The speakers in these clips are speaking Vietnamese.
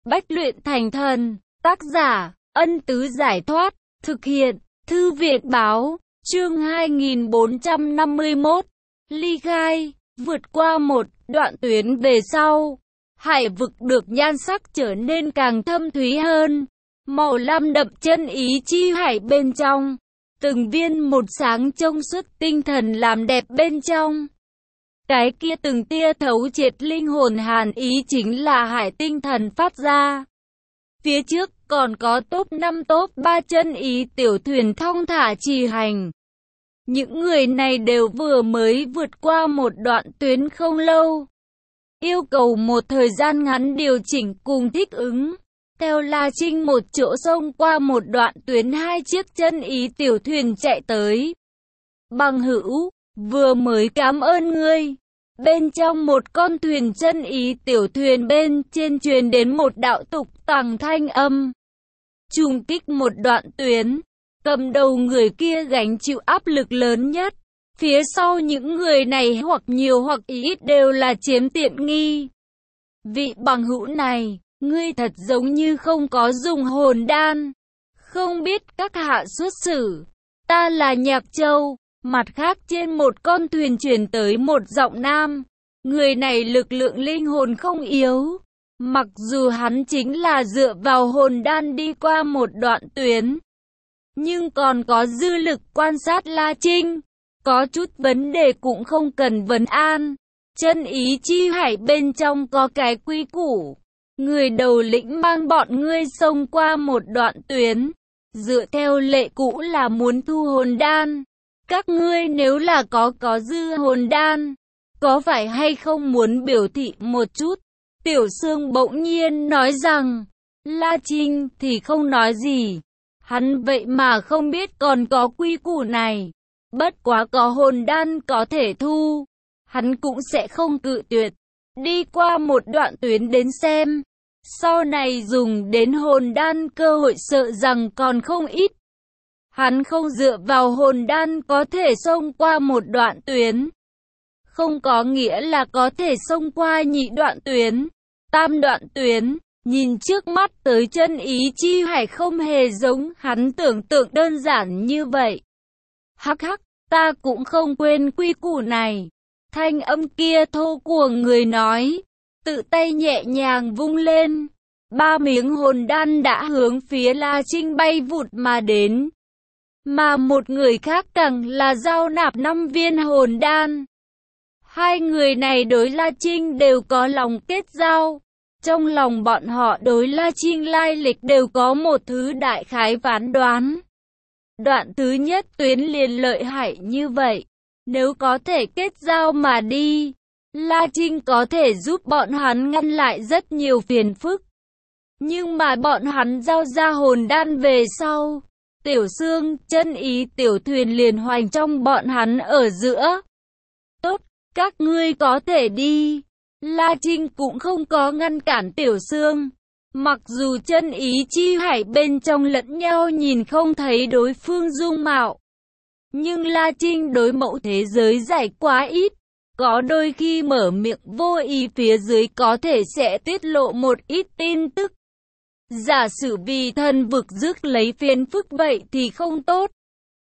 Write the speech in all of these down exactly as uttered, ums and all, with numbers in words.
Bách luyện thành thần, tác giả, Ân Tứ Giải Thoát, thực hiện, Thư viện Báo, chương hai nghìn bốn trăm năm mươi mốt, ly khai, vượt qua một đoạn tuyến về sau, hải vực được nhan sắc trở nên càng thâm thúy hơn, màu lam đậm chân ý chi hải bên trong, từng viên một sáng trong suốt tinh thần làm đẹp bên trong. Cái kia từng tia thấu triệt linh hồn hàn ý chính là hải tinh thần phát ra. Phía trước còn có top năm top ba chân ý tiểu thuyền thong thả trì hành. Những người này đều vừa mới vượt qua một đoạn tuyến không lâu. Yêu cầu một thời gian ngắn điều chỉnh cùng thích ứng. Theo La Trinh một chỗ sông qua một đoạn tuyến hai chiếc chân ý tiểu thuyền chạy tới. Bằng hữu, vừa mới cảm ơn ngươi. Bên trong một con thuyền chân ý tiểu thuyền bên trên truyền đến một đạo tục tằng thanh âm. Trùng kích một đoạn tuyến, cầm đầu người kia gánh chịu áp lực lớn nhất. Phía sau những người này hoặc nhiều hoặc ít đều là chiếm tiện nghi. Vị bằng hữu này, ngươi thật giống như không có dùng hồn đan. Không biết các hạ xuất xử. Ta là Nhạc Châu. Mặt khác trên một con thuyền chuyển tới một giọng nam. Người này lực lượng linh hồn không yếu. Mặc dù hắn chính là dựa vào hồn đan đi qua một đoạn tuyến, nhưng còn có dư lực quan sát La Trinh. Có chút vấn đề cũng không cần vấn an. Chân ý chi hải bên trong có cái quy củ. Người đầu lĩnh mang bọn ngươi xông qua một đoạn tuyến. Dựa theo lệ cũ là muốn thu hồn đan. Các ngươi nếu là có có dư hồn đan, có phải hay không muốn biểu thị một chút? Tiểu Sương bỗng nhiên nói rằng, La Trinh thì không nói gì. Hắn vậy mà không biết còn có quy củ này. Bất quá có hồn đan có thể thu, hắn cũng sẽ không cự tuyệt. Đi qua một đoạn tuyến đến xem. Sau này dùng đến hồn đan cơ hội sợ rằng còn không ít. Hắn không dựa vào hồn đan có thể xông qua một đoạn tuyến. Không có nghĩa là có thể xông qua nhị đoạn tuyến, tam đoạn tuyến. Nhìn trước mắt tới chân ý chi hải không hề giống hắn tưởng tượng đơn giản như vậy. Hắc hắc, ta cũng không quên quy củ này. Thanh âm kia thô của người nói, tự tay nhẹ nhàng vung lên. Ba miếng hồn đan đã hướng phía La Trinh bay vụt mà đến. Mà một người khác càng là giao nạp năm viên hồn đan. Hai người này đối La Trinh đều có lòng kết giao. Trong lòng bọn họ đối La Trinh lai lịch đều có một thứ đại khái phán đoán. Đoạn thứ nhất tuyến liền lợi hại như vậy. Nếu có thể kết giao mà đi, La Trinh có thể giúp bọn hắn ngăn lại rất nhiều phiền phức. Nhưng mà bọn hắn giao ra hồn đan về sau, Tiểu Sương, chân ý tiểu thuyền liền hoành trong bọn hắn ở giữa. Tốt, các ngươi có thể đi. La Trinh cũng không có ngăn cản Tiểu Sương. Mặc dù chân ý chi hải bên trong lẫn nhau nhìn không thấy đối phương dung mạo, nhưng La Trinh đối mẫu thế giới giải quá ít. Có đôi khi mở miệng vô ý phía dưới có thể sẽ tiết lộ một ít tin tức. Giả sử vì thần vực rước lấy phiền phức vậy thì không tốt.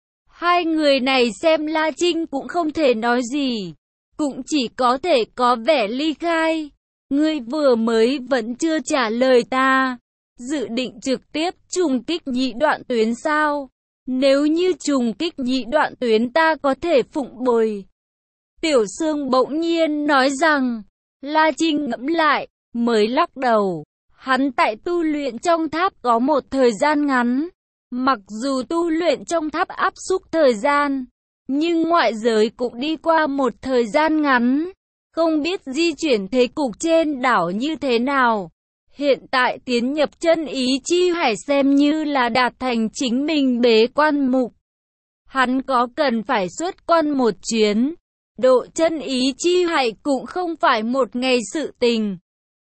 Hai người này xem La Trinh cũng không thể nói gì, cũng chỉ có thể có vẻ ly khai. Ngươi vừa mới vẫn chưa trả lời ta. Dự định trực tiếp trùng kích nhị đoạn tuyến sao? Nếu như trùng kích nhị đoạn tuyến ta có thể phụng bồi. Tiểu Sương bỗng nhiên nói rằng. La Trinh ngẫm lại, mới lắc đầu. Hắn tại tu luyện trong tháp có một thời gian ngắn. Mặc dù tu luyện trong tháp áp xúc thời gian, nhưng ngoại giới cũng đi qua một thời gian ngắn. Không biết di chuyển thế cục trên đảo như thế nào. Hiện tại tiến nhập chân ý chi hải xem như là đạt thành chính mình bế quan mục. Hắn có cần phải xuất quan một chuyến. Độ chân ý chi hải cũng không phải một ngày sự tình.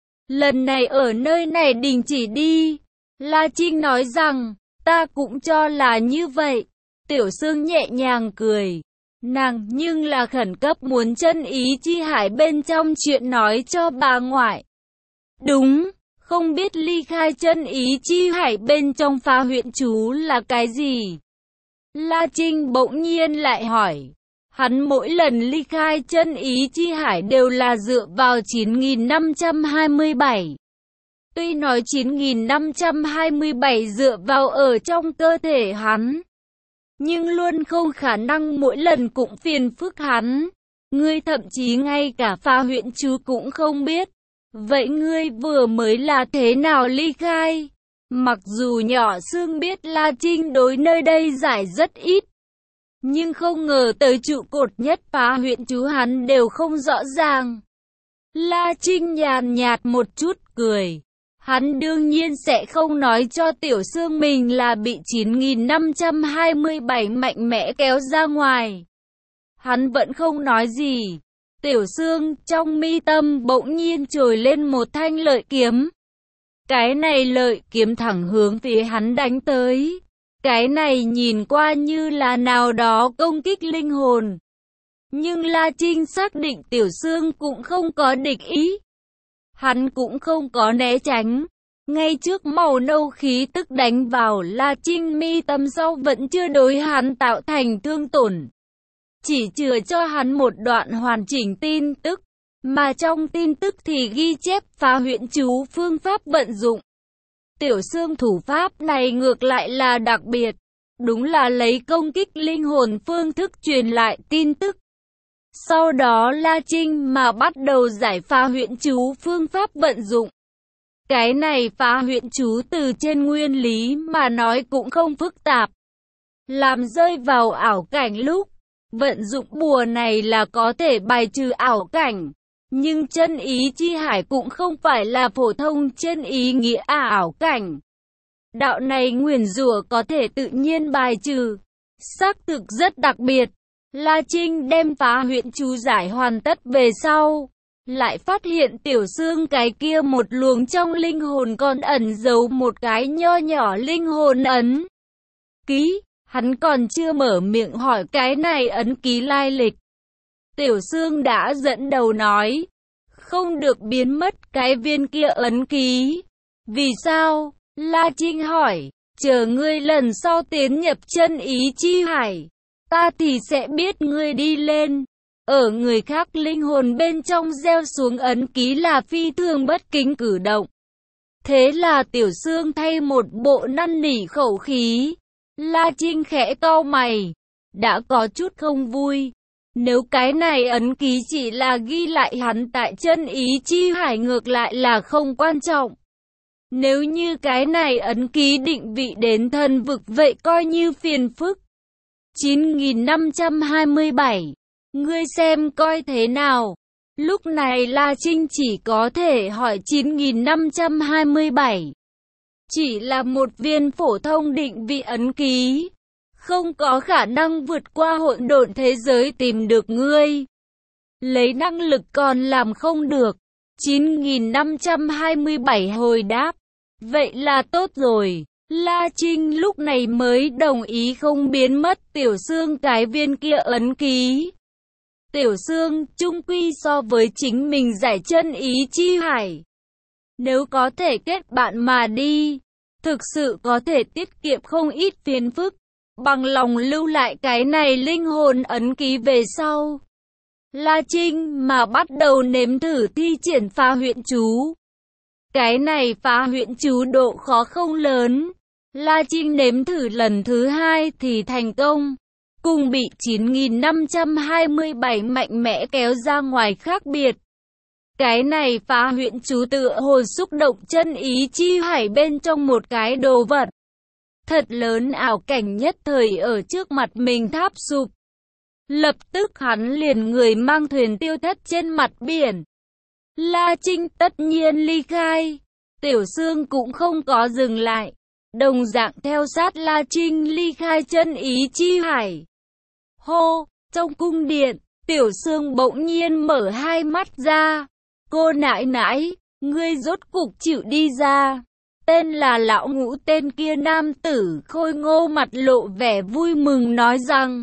Lần này ở nơi này đình chỉ đi. La Trinh nói rằng, ta cũng cho là như vậy. Tiểu Sương nhẹ nhàng cười. Nàng nhưng là khẩn cấp muốn chân ý chi hải bên trong chuyện nói cho bà ngoại. Đúng, không biết ly khai chân ý chi hải bên trong phá huyễn chú là cái gì. La Trinh bỗng nhiên lại hỏi. Hắn mỗi lần ly khai chân ý chi hải đều là dựa vào chín nghìn năm trăm hai mươi bảy. Tuy nói chín nghìn năm trăm hai mươi bảy dựa vào ở trong cơ thể hắn, nhưng luôn không khả năng mỗi lần cũng phiền phức hắn. Ngươi thậm chí ngay cả phá huyễn chú cũng không biết. Vậy ngươi vừa mới là thế nào ly khai? Mặc dù nhỏ xương biết La Trinh đối nơi đây giải rất ít, nhưng không ngờ tới trụ cột nhất phá huyễn chú hắn đều không rõ ràng. La Trinh nhàn nhạt một chút cười. Hắn đương nhiên sẽ không nói cho Tiểu Sương mình là bị chín nghìn năm trăm hai mươi bảy mạnh mẽ kéo ra ngoài. Hắn vẫn không nói gì. Tiểu Sương trong mi tâm bỗng nhiên trồi lên một thanh lợi kiếm. Cái này lợi kiếm thẳng hướng phía hắn đánh tới. Cái này nhìn qua như là nào đó công kích linh hồn. Nhưng La Trinh xác định Tiểu Sương cũng không có địch ý. Hắn cũng không có né tránh. Ngay trước màu nâu khí tức đánh vào La Trinh mi tâm sau vẫn chưa đối hắn tạo thành thương tổn. Chỉ chừa cho hắn một đoạn hoàn chỉnh tin tức. Mà trong tin tức thì ghi chép phá huyễn chú phương pháp vận dụng. Tiểu Sương thủ pháp này ngược lại là đặc biệt. Đúng là lấy công kích linh hồn phương thức truyền lại tin tức. Sau đó La Trinh mà bắt đầu giải phá huyễn chú phương pháp vận dụng. Cái này phá huyễn chú từ trên nguyên lý mà nói cũng không phức tạp. Làm rơi vào ảo cảnh lúc vận dụng bùa này là có thể bài trừ ảo cảnh. Nhưng chân ý chi hải cũng không phải là phổ thông chân ý nghĩa ảo cảnh. Đạo này nguyền rủa có thể tự nhiên bài trừ. Xác thực rất đặc biệt. La Trinh đem phá huyễn chú giải hoàn tất về sau, lại phát hiện Tiểu Sương cái kia một luồng trong linh hồn còn ẩn giấu một cái nho nhỏ linh hồn ấn ký. Hắn còn chưa mở miệng hỏi cái này ấn ký lai lịch. Tiểu Sương đã dẫn đầu nói, không được biến mất cái viên kia ấn ký. Vì sao? La Trinh hỏi, chờ ngươi lần sau tiến nhập chân ý chi hải, ta thì sẽ biết ngươi đi lên. Ở người khác linh hồn bên trong gieo xuống ấn ký là phi thường bất kính cử động. Thế là Tiểu Sương thay một bộ năn nỉ khẩu khí. La Trinh khẽ cau mày, đã có chút không vui. Nếu cái này ấn ký chỉ là ghi lại hắn tại chân ý chi hải ngược lại là không quan trọng. Nếu như cái này ấn ký định vị đến thần vực vậy coi như phiền phức. chín nghìn năm trăm hai mươi bảy. Ngươi xem coi thế nào. Lúc này La Trinh chỉ có thể hỏi chín nghìn năm trăm hai mươi bảy. Chỉ là một viên phổ thông định vị ấn ký. Không có khả năng vượt qua hỗn độn thế giới tìm được ngươi. Lấy năng lực còn làm không được. chín nghìn năm trăm hai mươi bảy hồi đáp. Vậy là tốt rồi. La Trinh lúc này mới đồng ý không biến mất Tiểu Sương cái viên kia ấn ký. Tiểu Sương chung quy so với chính mình giải chân ý chi hải. Nếu có thể kết bạn mà đi, thực sự có thể tiết kiệm không ít phiền phức. Bằng lòng lưu lại cái này linh hồn ấn ký về sau. La Trinh mà bắt đầu nếm thử thi triển phá huyễn chú. Cái này phá huyễn chú độ khó không lớn. La Trinh nếm thử lần thứ hai thì thành công. Cùng bị chín nghìn năm trăm hai mươi bảy mạnh mẽ kéo ra ngoài khác biệt. Cái này phá huyễn chú tựa hồ xúc động chân ý chi hải bên trong một cái đồ vật thật lớn, ảo cảnh nhất thời ở trước mặt mình tháp sụp. Lập tức hắn liền người mang thuyền tiêu thất trên mặt biển. La Trinh tất nhiên ly khai. Tiểu Sương cũng không có dừng lại. Đồng dạng theo sát La Trinh ly khai chân ý chi hải. Hô, trong cung điện, Tiểu Sương bỗng nhiên mở hai mắt ra. Cô nãi nãi, ngươi rốt cục chịu đi ra. Tên là Lão Ngũ, tên kia nam tử khôi ngô mặt lộ vẻ vui mừng nói rằng,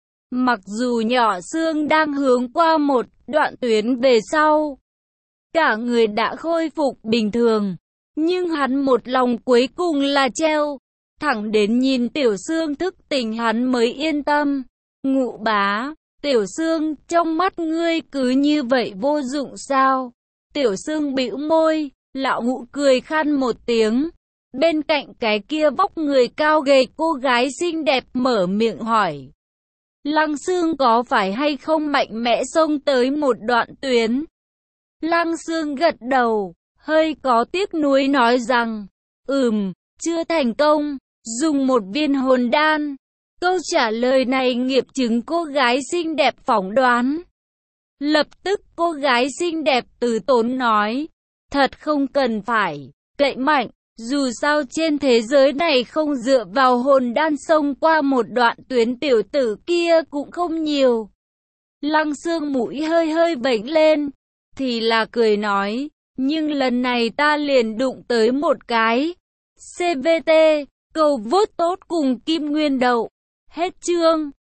mặc dù nhỏ xương đang hướng qua một đoạn tuyến về sau, cả người đã khôi phục bình thường, Nhưng hắn một lòng cuối cùng là treo, thẳng đến nhìn Tiểu Sương thức tỉnh hắn mới yên tâm. Ngụ bá, Tiểu Sương, trong mắt ngươi cứ như vậy vô dụng sao? Tiểu Sương bĩu môi, lão Ngụ cười khan một tiếng. Bên cạnh cái kia vóc người cao gầy cô gái xinh đẹp mở miệng hỏi. Lăng Sương có phải hay không mạnh mẽ xông tới một đoạn tuyến? Lăng Sương gật đầu, hơi có tiếc nuối nói rằng, ừm, chưa thành công, dùng một viên hồn đan. Câu trả lời này nghiệm chứng cô gái xinh đẹp phỏng đoán. Lập tức cô gái xinh đẹp từ tốn nói, thật không cần phải cậy mạnh, dù sao trên thế giới này không dựa vào hồn đan xông qua một đoạn tuyến tiểu tử kia cũng không nhiều. Lăng Sương mũi hơi hơi vểnh lên, thì là cười nói, nhưng lần này ta liền đụng tới một cái. xê vê tê, cầu vote tốt cùng Kim Nguyên Đậu. Hết chương.